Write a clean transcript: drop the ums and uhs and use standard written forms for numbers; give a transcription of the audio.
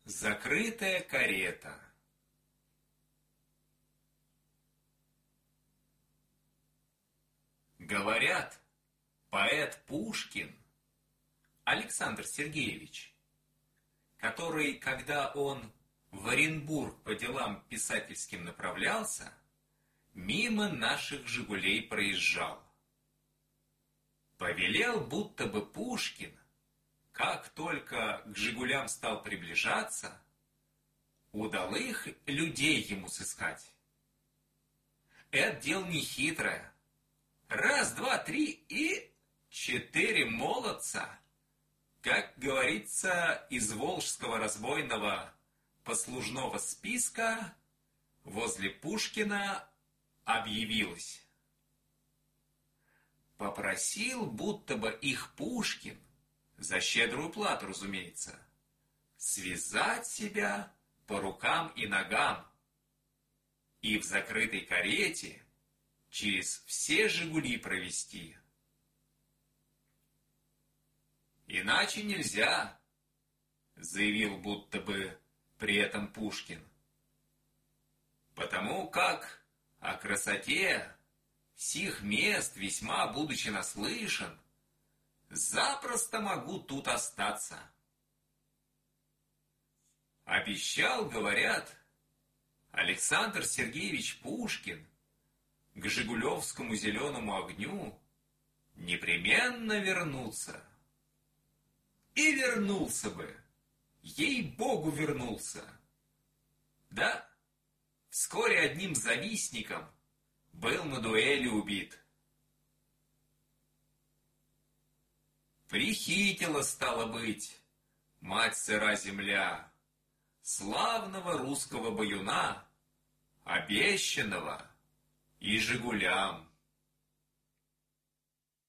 Закрытая карета. Говорят, поэт Пушкин Александр Сергеевич, который, когда он в Оренбург по делам писательским направлялся, мимо наших «Жигулей» проезжал. Повелел, будто бы Пушкин, как только к «Жигулям» стал приближаться, удалых людей ему сыскать. Это дело нехитрое. Раз, два, три и 4 молодца, как говорится, из волжского разбойного послужного списка возле Пушкина объявилось. Попросил, будто бы их Пушкин, за щедрую плату, разумеется, связать себя по рукам и ногам и в закрытой карете через все «Жигули» провести. «Иначе нельзя», — заявил будто бы при этом Пушкин, «потому как о красоте сих мест, весьма будучи наслышан, запросто могу тут остаться». Обещал, говорят, Александр Сергеевич Пушкин к жигулевскому зеленому огню непременно вернуться. И вернулся бы, ей-богу, вернулся. Да, вскоре одним завистником был на дуэли убит. Прихитила, стало быть, мать сыра земля, славного русского баюна, обещанного и «Жигулям».